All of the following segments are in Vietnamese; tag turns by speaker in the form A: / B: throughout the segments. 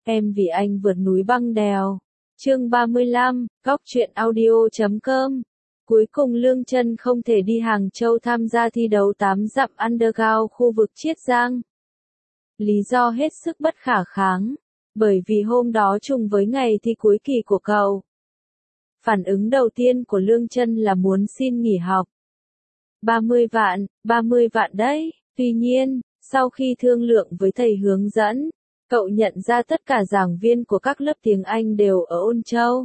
A: Em vì anh vượt núi băng đèo. Chương 35, Góc truyện audio.com. Cuối cùng Lương Chân không thể đi Hàng Châu tham gia thi đấu 8 dặm underground khu vực Chiết Giang. Lý do hết sức bất khả kháng, bởi vì hôm đó trùng với ngày thi cuối kỳ của cậu. Phản ứng đầu tiên của Lương Chân là muốn xin nghỉ học. 30 vạn đấy. Tuy nhiên, sau khi thương lượng với thầy hướng dẫn, cậu nhận ra tất cả giảng viên của các lớp tiếng Anh đều ở Ôn Châu.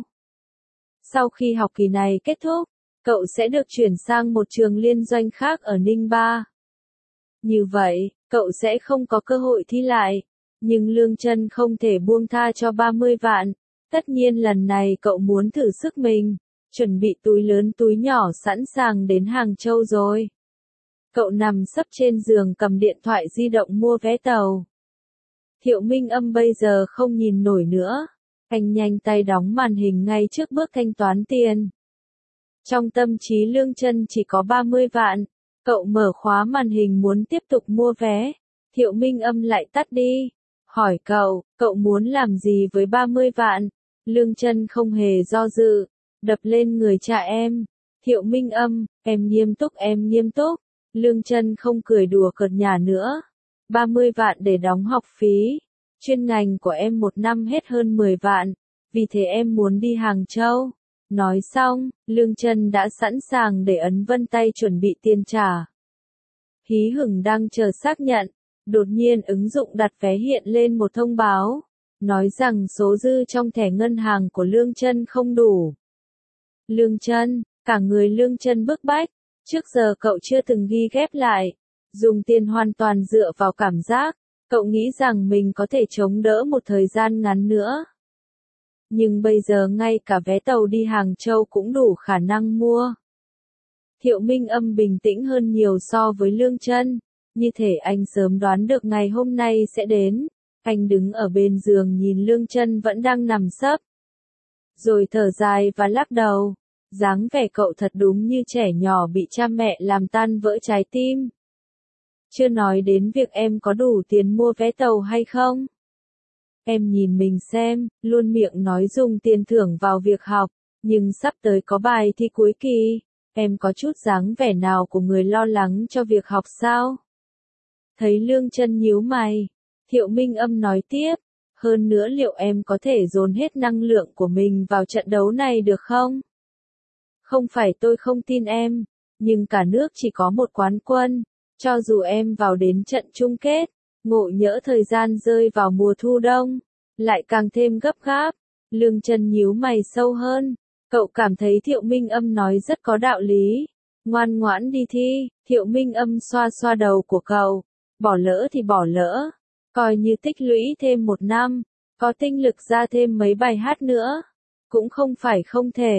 A: Sau khi học kỳ này kết thúc, cậu sẽ được chuyển sang một trường liên doanh khác ở Ninh Ba. Như vậy, cậu sẽ không có cơ hội thi lại. Nhưng Lương Chân không thể buông tha cho 30 vạn. Tất nhiên lần này cậu muốn thử sức mình, chuẩn bị túi lớn túi nhỏ sẵn sàng đến Hàng Châu rồi. Cậu nằm sấp trên giường cầm điện thoại di động mua vé tàu. Thiệu Minh Âm bây giờ không nhìn nổi nữa. Anh nhanh tay đóng màn hình ngay trước bước thanh toán tiền. Trong tâm trí Lương Chân chỉ có 30 vạn. Cậu mở khóa màn hình muốn tiếp tục mua vé. Thiệu Minh Âm lại tắt đi. Hỏi cậu muốn làm gì với 30 vạn? Lương Chân không hề do dự, đập lên người cha em. Thiệu Minh Âm, em nghiêm túc. Lương Chân không cười đùa cợt nhả nữa. 30 vạn để đóng học phí. Chuyên ngành của em một năm hết hơn 10 vạn. Vì thế em muốn đi Hàng Châu. Nói xong, Lương Chân đã sẵn sàng để ấn vân tay chuẩn bị tiền trả. Hí hửng đang chờ xác nhận. Đột nhiên ứng dụng đặt vé hiện lên một thông báo. Nói rằng số dư trong thẻ ngân hàng của Lương Chân không đủ. Lương Chân, cả người Lương Chân bức bách. Trước giờ cậu chưa từng ghi ghép lại. Dùng tiền hoàn toàn dựa vào cảm giác. Cậu nghĩ rằng mình có thể chống đỡ một thời gian ngắn nữa. Nhưng bây giờ ngay cả vé tàu đi Hàng Châu cũng đủ khả năng mua. Thiệu Minh Âm bình tĩnh hơn nhiều so với Lương Chân. Như thể anh sớm đoán được ngày hôm nay sẽ đến. Anh đứng ở bên giường nhìn Lương Chân vẫn đang nằm sấp. Rồi thở dài và lắc đầu. Dáng vẻ cậu thật đúng như trẻ nhỏ bị cha mẹ làm tan vỡ trái tim. Chưa nói đến việc em có đủ tiền mua vé tàu hay không. Em nhìn mình xem, luôn miệng nói dùng tiền thưởng vào việc học, nhưng sắp tới có bài thi cuối kỳ, em có chút dáng vẻ nào của người lo lắng cho việc học sao? Thấy Lương Chân nhíu mày, Thiệu Minh Âm nói tiếp, hơn nữa liệu em có thể dồn hết năng lượng của mình vào trận đấu này được không? Không phải tôi không tin em, nhưng cả nước chỉ có một quán quân, cho dù em vào đến trận chung kết, ngộ nhỡ thời gian rơi vào mùa thu đông, lại càng thêm gấp gáp. Lương Chân nhíu mày sâu hơn, cậu cảm thấy Thiệu Minh Âm nói rất có đạo lý. Ngoan ngoãn đi thi. Thiệu Minh Âm xoa xoa đầu của cậu, bỏ lỡ thì bỏ lỡ, coi như tích lũy thêm một năm, có tinh lực ra thêm mấy bài hát nữa, cũng không phải không thể.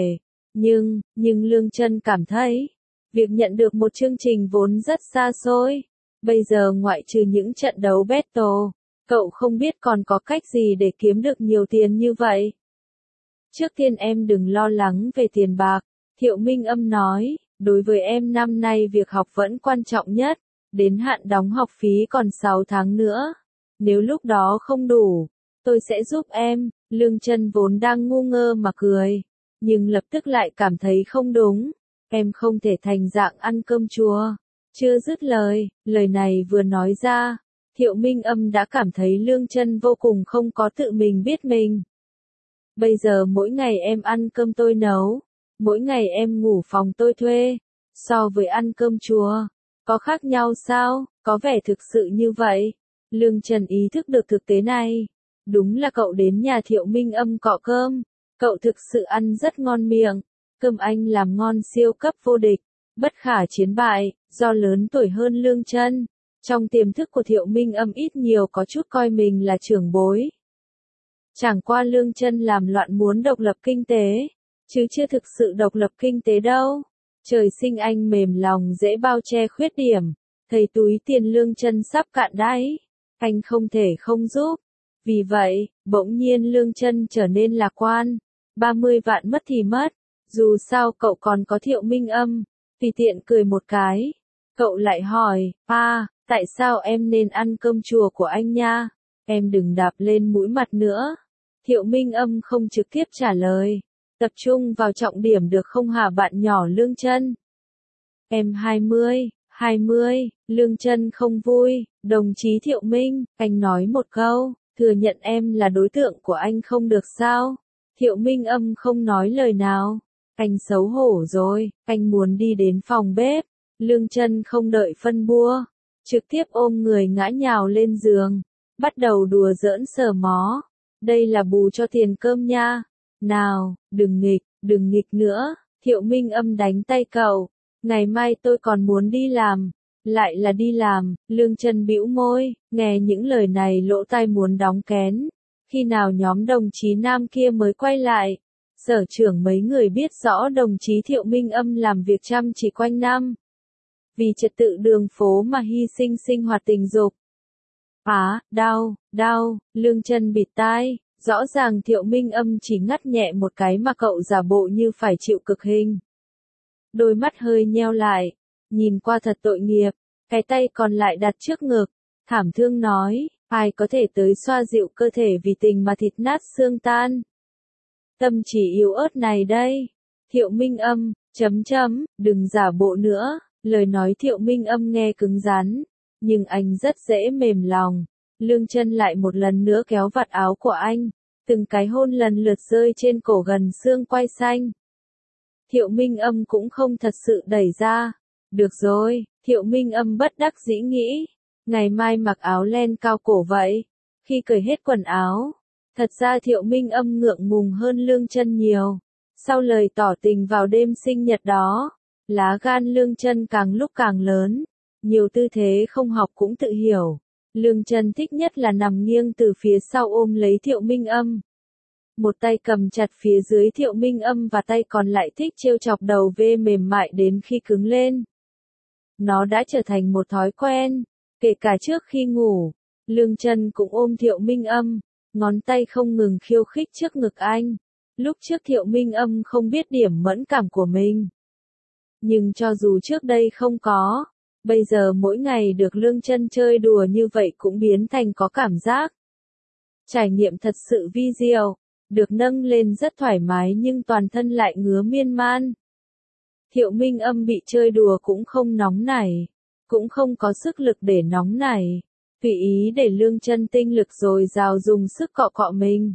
A: Nhưng Lương Chân cảm thấy, việc nhận được một chương trình vốn rất xa xôi, bây giờ ngoại trừ những trận đấu battle, cậu không biết còn có cách gì để kiếm được nhiều tiền như vậy. Trước tiên em đừng lo lắng về tiền bạc, Thiệu Minh Âm nói, đối với em năm nay việc học vẫn quan trọng nhất, đến hạn đóng học phí còn 6 tháng nữa. Nếu lúc đó không đủ, tôi sẽ giúp em. Lương Chân vốn đang ngu ngơ mà cười, nhưng lập tức lại cảm thấy không đúng. Em không thể thành dạng ăn cơm chùa. Chưa dứt lời này vừa nói ra, Thiệu Minh Âm đã cảm thấy Lương Chân vô cùng không có tự mình biết mình. Bây giờ mỗi ngày em ăn cơm tôi nấu, mỗi ngày em ngủ phòng tôi thuê, so với ăn cơm chùa, có khác nhau sao? Có vẻ thực sự như vậy. Lương Chân ý thức được thực tế này. Đúng là cậu đến nhà Thiệu Minh Âm cọ cơm, cậu thực sự ăn rất ngon miệng. Cơm anh làm ngon siêu cấp vô địch, bất khả chiến bại, do lớn tuổi hơn Lương Chân. Trong tiềm thức của Thiệu Minh Âm ít nhiều có chút coi mình là trưởng bối. Chẳng qua Lương Chân làm loạn muốn độc lập kinh tế, chứ chưa thực sự độc lập kinh tế đâu. Trời sinh anh mềm lòng dễ bao che khuyết điểm, thấy túi tiền Lương Chân sắp cạn đáy, anh không thể không giúp. Vì vậy, bỗng nhiên Lương Chân trở nên lạc quan. 30 vạn mất thì mất, dù sao cậu còn có Thiệu Minh Âm. Tùy tiện cười một cái, cậu lại hỏi, tại sao em nên ăn cơm chùa của anh nha? Em đừng đạp lên mũi mặt nữa. Thiệu Minh Âm không trực tiếp trả lời. Tập trung vào trọng điểm được không hả bạn nhỏ Lương Chân? Em 20, Lương Chân không vui. Đồng chí Thiệu Minh, anh nói một câu, thừa nhận em là đối tượng của anh không được sao? Thiệu Minh Âm không nói lời nào. Anh xấu hổ rồi, anh muốn đi đến phòng bếp. Lương Chân không đợi phân bua, trực tiếp ôm người ngã nhào lên giường, bắt đầu đùa giỡn sờ mó. Đây là bù cho tiền cơm nha. Nào, đừng nghịch nữa. Thiệu Minh Âm đánh tay cậu. Ngày mai tôi còn muốn đi làm. Lại là đi làm. Lương Chân bĩu môi, nghe những lời này lỗ tai muốn đóng kén. Khi nào nhóm đồng chí nam kia mới quay lại? Sở trưởng mấy người biết rõ đồng chí Thiệu Minh Âm làm việc chăm chỉ quanh năm. Vì trật tự đường phố mà hy sinh sinh hoạt tình dục. Đau, Lương Chân bịt tai. Rõ ràng Thiệu Minh Âm chỉ ngắt nhẹ một cái mà cậu giả bộ như phải chịu cực hình. Đôi mắt hơi nheo lại, nhìn qua thật tội nghiệp, cái tay còn lại đặt trước ngực, thảm thương nói, ai có thể tới xoa dịu cơ thể vì tình mà thịt nát xương tan. Tâm chỉ yếu ớt này đây. Thiệu Minh Âm, đừng giả bộ nữa. Lời nói Thiệu Minh Âm nghe cứng rắn, nhưng anh rất dễ mềm lòng. Lương Chân lại một lần nữa kéo vạt áo của anh, từng cái hôn lần lượt rơi trên cổ gần xương quai xanh. Thiệu Minh Âm cũng không thật sự đẩy ra. Được rồi, Thiệu Minh Âm bất đắc dĩ nghĩ, ngày mai mặc áo len cao cổ vậy. Khi cởi hết quần áo, thật ra Thiệu Minh Âm ngượng ngùng hơn Lương Chân nhiều. Sau lời tỏ tình vào đêm sinh nhật đó, lá gan Lương Chân càng lúc càng lớn, nhiều tư thế không học cũng tự hiểu. Lương Chân thích nhất là nằm nghiêng từ phía sau ôm lấy Thiệu Minh Âm. Một tay cầm chặt phía dưới Thiệu Minh Âm và tay còn lại thích trêu chọc đầu ve mềm mại đến khi cứng lên. Nó đã trở thành một thói quen, kể cả trước khi ngủ. Lương Chân cũng ôm Thiệu Minh Âm, ngón tay không ngừng khiêu khích trước ngực anh. Lúc trước Thiệu Minh Âm không biết điểm mẫn cảm của mình. Nhưng cho dù trước đây không có, bây giờ mỗi ngày được Lương Chân chơi đùa như vậy cũng biến thành có cảm giác. Trải nghiệm thật sự vi diệu, được nâng lên rất thoải mái nhưng toàn thân lại ngứa miên man. Thiệu Minh Âm bị chơi đùa cũng không nóng nảy, cũng không có sức lực để nóng nảy, tùy ý để Lương Chân tinh lực dồi dào dùng sức cọ cọ mình.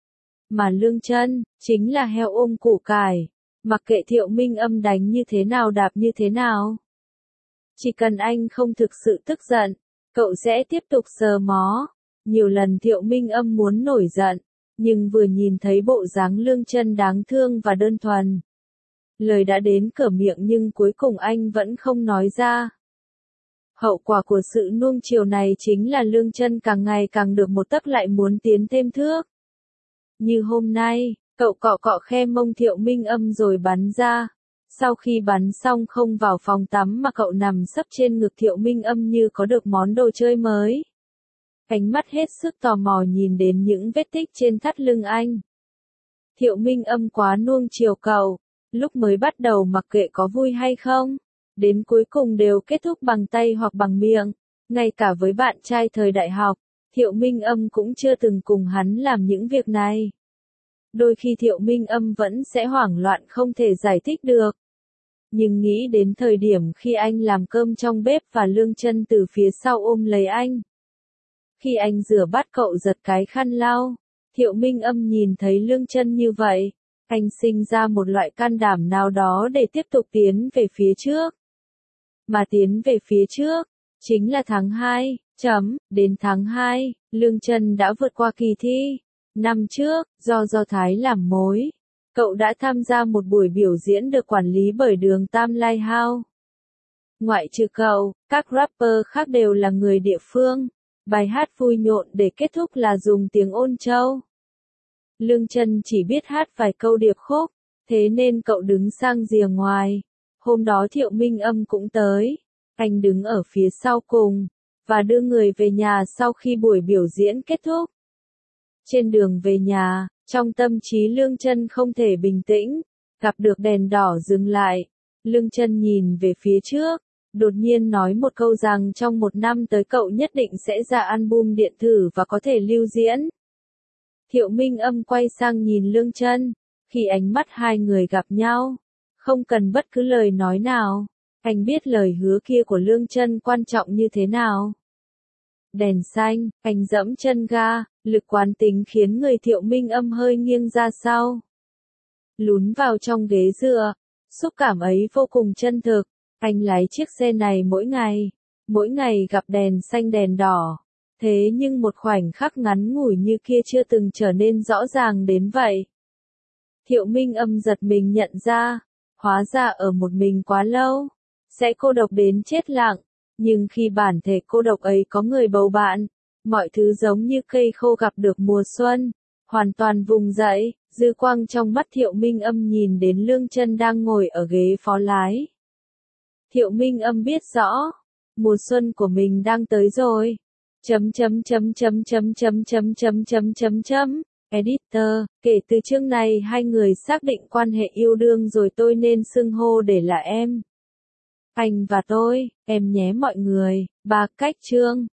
A: Mà Lương Chân chính là heo ôm củ cải, mặc kệ Thiệu Minh Âm đánh như thế nào đạp như thế nào. Chỉ cần anh không thực sự tức giận, cậu sẽ tiếp tục sờ mó. Nhiều lần Thiệu Minh Âm muốn nổi giận, nhưng vừa nhìn thấy bộ dáng Lương Chân đáng thương và đơn thuần. Lời đã đến cửa miệng nhưng cuối cùng anh vẫn không nói ra. Hậu quả của sự nuông chiều này chính là Lương Chân càng ngày càng được một tấc lại muốn tiến thêm thước. Như hôm nay, cậu cọ cọ khe mông Thiệu Minh Âm rồi bắn ra. Sau khi bắn xong không vào phòng tắm mà cậu nằm sấp trên ngực Thiệu Minh Âm như có được món đồ chơi mới. Ánh mắt hết sức tò mò nhìn đến những vết tích trên thắt lưng anh. Thiệu Minh Âm quá nuông chiều cậu, lúc mới bắt đầu mặc kệ có vui hay không, đến cuối cùng đều kết thúc bằng tay hoặc bằng miệng. Ngay cả với bạn trai thời đại học, Thiệu Minh Âm cũng chưa từng cùng hắn làm những việc này. Đôi khi Thiệu Minh Âm vẫn sẽ hoảng loạn không thể giải thích được. Nhưng nghĩ đến thời điểm khi anh làm cơm trong bếp và Lương Chân từ phía sau ôm lấy anh. Khi anh rửa bát cậu giật cái khăn lau, Thiệu Minh Âm nhìn thấy Lương Chân như vậy, anh sinh ra một loại can đảm nào đó để tiếp tục tiến về phía trước. Mà tiến về phía trước, chính là tháng 2, đến tháng 2, Lương Chân đã vượt qua kỳ thi. Năm trước, do Thái làm mối, cậu đã tham gia một buổi biểu diễn được quản lý bởi Đường Tam Lai Hao. Ngoại trừ cậu, các rapper khác đều là người địa phương. Bài hát vui nhộn để kết thúc là dùng tiếng Ôn Châu. Lương Chân chỉ biết hát vài câu điệp khúc, thế nên cậu đứng sang rìa ngoài. Hôm đó Thiệu Minh Âm cũng tới, anh đứng ở phía sau cùng, và đưa người về nhà sau khi buổi biểu diễn kết thúc. Trên đường về nhà, trong tâm trí Lương Chân không thể bình tĩnh, gặp được đèn đỏ dừng lại. Lương Chân nhìn về phía trước, đột nhiên nói một câu rằng trong 1 năm tới cậu nhất định sẽ ra album điện tử và có thể lưu diễn. Thiệu Minh Âm quay sang nhìn Lương Chân, khi ánh mắt hai người gặp nhau, không cần bất cứ lời nói nào, anh biết lời hứa kia của Lương Chân quan trọng như thế nào. Đèn xanh, anh dẫm chân ga, lực quán tính khiến người Thiệu Minh Âm hơi nghiêng ra sau. Lún vào trong ghế dựa, xúc cảm ấy vô cùng chân thực, anh lái chiếc xe này mỗi ngày gặp đèn xanh đèn đỏ. Thế nhưng một khoảnh khắc ngắn ngủi như kia chưa từng trở nên rõ ràng đến vậy. Thiệu Minh Âm giật mình nhận ra, hóa ra ở một mình quá lâu, sẽ cô độc đến chết lặng, nhưng khi bản thể cô độc ấy có người bầu bạn, mọi thứ giống như cây khô gặp được mùa xuân, hoàn toàn vùng dậy, dư quang trong mắt Thiệu Minh Âm nhìn đến Lương Chân đang ngồi ở ghế phó lái. Thiệu Minh Âm biết rõ, mùa xuân của mình đang tới rồi. Editor, kể từ chương này hai người xác định quan hệ yêu đương rồi, tôi nên xưng hô để là em. Anh và tôi, em nhé mọi người. 3 cách chương.